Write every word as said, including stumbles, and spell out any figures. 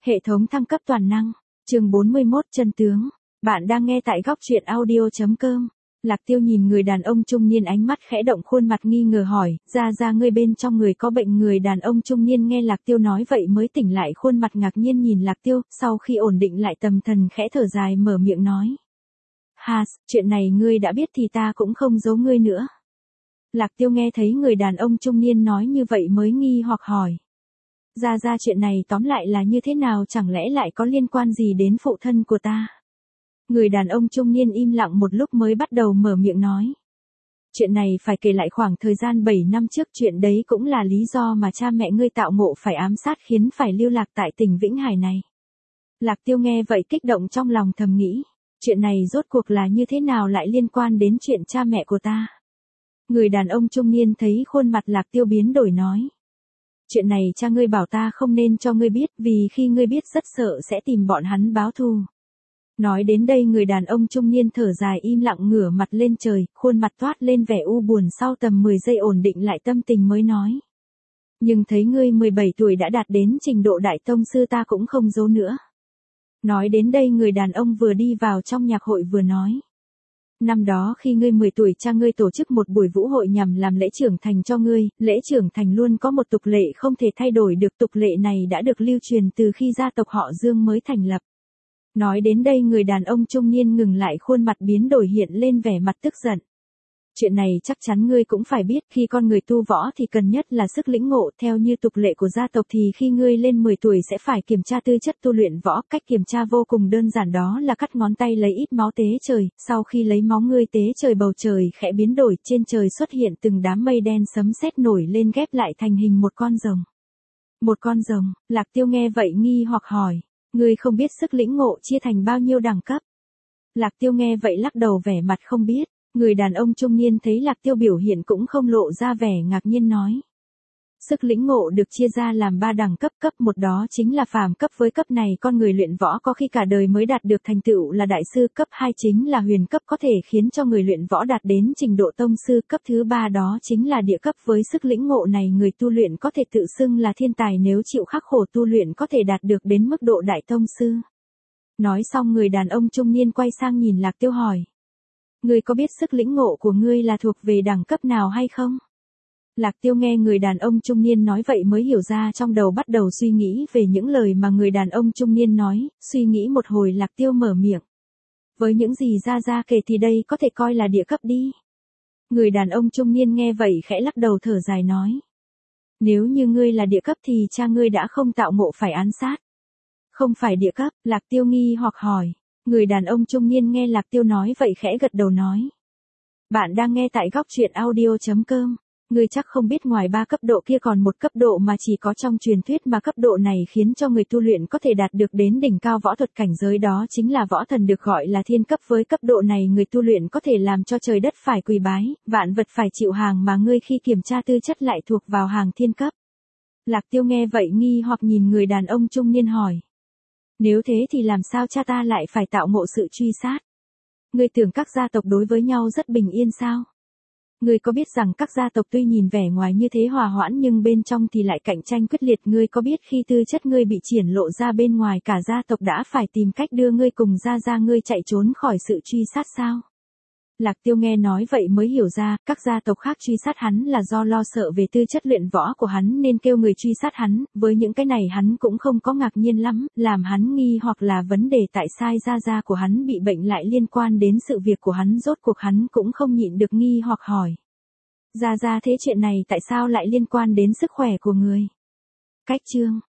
Hệ thống thăng cấp toàn năng. Chương bốn mươi mốt chân tướng. Bạn đang nghe tại góc truyện audio chấm com. Lạc Tiêu nhìn người đàn ông trung niên, ánh mắt khẽ động, khuôn mặt nghi ngờ hỏi, ra ra ngươi bên trong người có bệnh. Người đàn ông trung niên nghe Lạc Tiêu nói vậy mới tỉnh lại, khuôn mặt ngạc nhiên nhìn Lạc Tiêu, sau khi ổn định lại tâm thần khẽ thở dài mở miệng nói. Hà, chuyện này ngươi đã biết thì ta cũng không giấu ngươi nữa. Lạc Tiêu nghe thấy người đàn ông trung niên nói như vậy mới nghi hoặc hỏi. Ra ra chuyện này tóm lại là như thế nào, chẳng lẽ lại có liên quan gì đến phụ thân của ta? Người đàn ông trung niên im lặng một lúc mới bắt đầu mở miệng nói. Chuyện này phải kể lại khoảng thời gian bảy năm trước, chuyện đấy cũng là lý do mà cha mẹ ngươi tạo ngộ phải ám sát khiến phải lưu lạc tại tỉnh Vĩnh Hải này. Lạc Tiêu nghe vậy kích động trong lòng thầm nghĩ, chuyện này rốt cuộc là như thế nào lại liên quan đến chuyện cha mẹ của ta? Người đàn ông trung niên thấy khuôn mặt Lạc Tiêu biến đổi nói. Chuyện này cha ngươi bảo ta không nên cho ngươi biết, vì khi ngươi biết rất sợ sẽ tìm bọn hắn báo thù. Nói đến đây người đàn ông trung niên thở dài im lặng ngửa mặt lên trời, khuôn mặt toát lên vẻ u buồn, sau tầm mười giây ổn định lại tâm tình mới nói. Nhưng thấy ngươi mười bảy tuổi đã đạt đến trình độ đại tông sư ta cũng không giấu nữa. Nói đến đây người đàn ông vừa đi vào trong nhạc hội vừa nói. Năm đó khi ngươi mười tuổi cha ngươi tổ chức một buổi vũ hội nhằm làm lễ trưởng thành cho ngươi, lễ trưởng thành luôn có một tục lệ không thể thay đổi được, tục lệ này đã được lưu truyền từ khi gia tộc họ Dương mới thành lập. Nói đến đây người đàn ông trung niên ngừng lại, khuôn mặt biến đổi hiện lên vẻ mặt tức giận. Chuyện này chắc chắn ngươi cũng phải biết, khi con người tu võ thì cần nhất là sức lĩnh ngộ, theo như tục lệ của gia tộc thì khi ngươi lên mười tuổi sẽ phải kiểm tra tư chất tu luyện võ, cách kiểm tra vô cùng đơn giản, đó là cắt ngón tay lấy ít máu tế trời, sau khi lấy máu ngươi tế trời bầu trời khẽ biến đổi, trên trời xuất hiện từng đám mây đen sấm sét nổi lên ghép lại thành hình một con rồng. Một con rồng, Lạc Tiêu nghe vậy nghi hoặc hỏi, ngươi không biết sức lĩnh ngộ chia thành bao nhiêu đẳng cấp? Lạc Tiêu nghe vậy lắc đầu vẻ mặt không biết. Người đàn ông trung niên thấy Lạc Tiêu biểu hiện cũng không lộ ra vẻ ngạc nhiên nói. Sức lĩnh ngộ được chia ra làm ba đẳng cấp, cấp một đó chính là phàm cấp, với cấp này con người luyện võ có khi cả đời mới đạt được thành tựu là đại sư, cấp hai chính là huyền cấp, có thể khiến cho người luyện võ đạt đến trình độ tông sư, cấp thứ ba đó chính là địa cấp, với sức lĩnh ngộ này người tu luyện có thể tự xưng là thiên tài, nếu chịu khắc khổ tu luyện có thể đạt được đến mức độ đại tông sư. Nói xong người đàn ông trung niên quay sang nhìn Lạc Tiêu hỏi. Ngươi có biết sức lĩnh ngộ của ngươi là thuộc về đẳng cấp nào hay không? Lạc Tiêu nghe người đàn ông trung niên nói vậy mới hiểu ra, trong đầu bắt đầu suy nghĩ về những lời mà người đàn ông trung niên nói, suy nghĩ một hồi Lạc Tiêu mở miệng. Với những gì ra ra kể thì đây có thể coi là địa cấp đi. Người đàn ông trung niên nghe vậy khẽ lắc đầu thở dài nói. Nếu như ngươi là địa cấp thì cha ngươi đã không tạo ngộ phải án sát. Không phải địa cấp, Lạc Tiêu nghi hoặc hỏi. Người đàn ông trung niên nghe Lạc Tiêu nói vậy khẽ gật đầu nói. Bạn đang nghe tại góc truyện audio chấm com. Ngươi chắc không biết ngoài ba cấp độ kia còn một cấp độ mà chỉ có trong truyền thuyết, mà cấp độ này khiến cho người tu luyện có thể đạt được đến đỉnh cao võ thuật cảnh giới, đó chính là võ thần, được gọi là thiên cấp. Với cấp độ này người tu luyện có thể làm cho trời đất phải quỳ bái, vạn vật phải chịu hàng, mà ngươi khi kiểm tra tư chất lại thuộc vào hàng thiên cấp. Lạc Tiêu nghe vậy nghi hoặc nhìn người đàn ông trung niên hỏi. Nếu thế thì làm sao cha ta lại phải tạo ngộ sự truy sát? Ngươi tưởng các gia tộc đối với nhau rất bình yên sao? Ngươi có biết rằng các gia tộc tuy nhìn vẻ ngoài như thế hòa hoãn nhưng bên trong thì lại cạnh tranh quyết liệt? Ngươi có biết khi tư chất ngươi bị triển lộ ra bên ngoài, cả gia tộc đã phải tìm cách đưa ngươi cùng gia gia ngươi chạy trốn khỏi sự truy sát sao? Lạc Tiêu nghe nói vậy mới hiểu ra, các gia tộc khác truy sát hắn là do lo sợ về tư chất luyện võ của hắn nên kêu người truy sát hắn, với những cái này hắn cũng không có ngạc nhiên lắm, làm hắn nghi hoặc là vấn đề tại sao gia gia của hắn bị bệnh lại liên quan đến sự việc của hắn, rốt cuộc hắn cũng không nhịn được nghi hoặc hỏi. Gia gia, thế chuyện này tại sao lại liên quan đến sức khỏe của người? Cách chương.